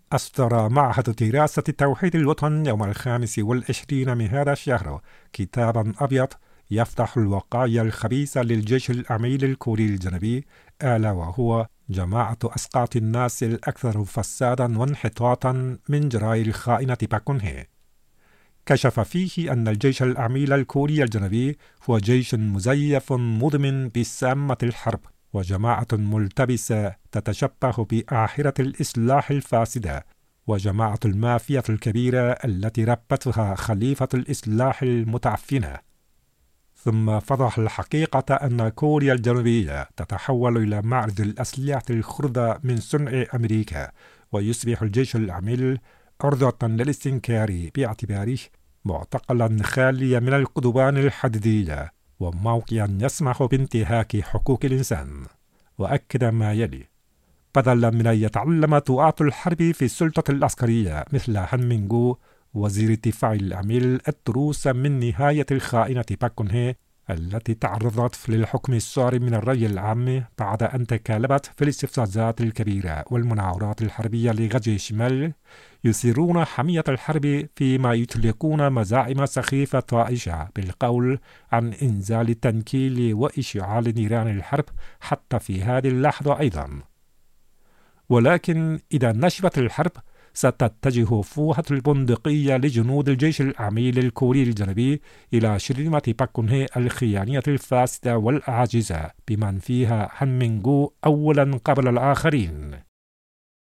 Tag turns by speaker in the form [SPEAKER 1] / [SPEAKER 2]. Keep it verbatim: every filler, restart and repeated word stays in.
[SPEAKER 1] أصدر معهد دراسة توحيد الوطن يوم الخامس والعشرين من هذا الشهر كتابا أبيض يفضح الوقائع الخبيثة للجيش الأميل الكوري الجنوبي، ألا وهو جماعة أسقاط الناس الأكثر فسادا وانحطاطا من جرائم الخائنة باك كون هي. كشف فيه أن الجيش الأميل الكوري الجنوبي هو جيش مزيف مدمن بسامة الحرب، وجماعة ملتبسة تتشبه بآخرة الإصلاح الفاسدة، وجماعة المافيا الكبيرة التي ربتها خليفة الإصلاح المتعفنة. ثم فضح الحقيقة أن كوريا الجنوبية تتحول إلى معرض الأسلحة الخردة من صنع أمريكا، ويصبح الجيش الأميل عرضة للاستنكار باعتباره معتقلا خاليا من القضبان الحديدية وموقعا يسمح بانتهاك حقوق الإنسان. وأكد ما يلي: بدلا من أن يتعلم دعاة الحرب في السلطة العسكرية مثل هان مينغو وزير الدفاع الأميل الدروس من نهاية الخائنة باك كون هي التي تعرضت للحكم الصارم من الرأي العام بعد أن تكالبت في الاستفزازات الكبيرة والمناورات الحربية لغزو الشمال، يثيرون حمية الحرب فيما يطلقون مزاعم سخيفة طائشة بالقول عن إنزال التنكيل وإشعال نيران الحرب حتى في هذه اللحظة أيضا. ولكن إذا نشبت الحرب ستتجه فوهة البندقية لجنود الجيش الأميل الكوري الجنوبي إلى شرذمة باك كون هي الخيانية الفاسدة والعاجزة بمن فيها هان مينغو أولا قبل الآخرين.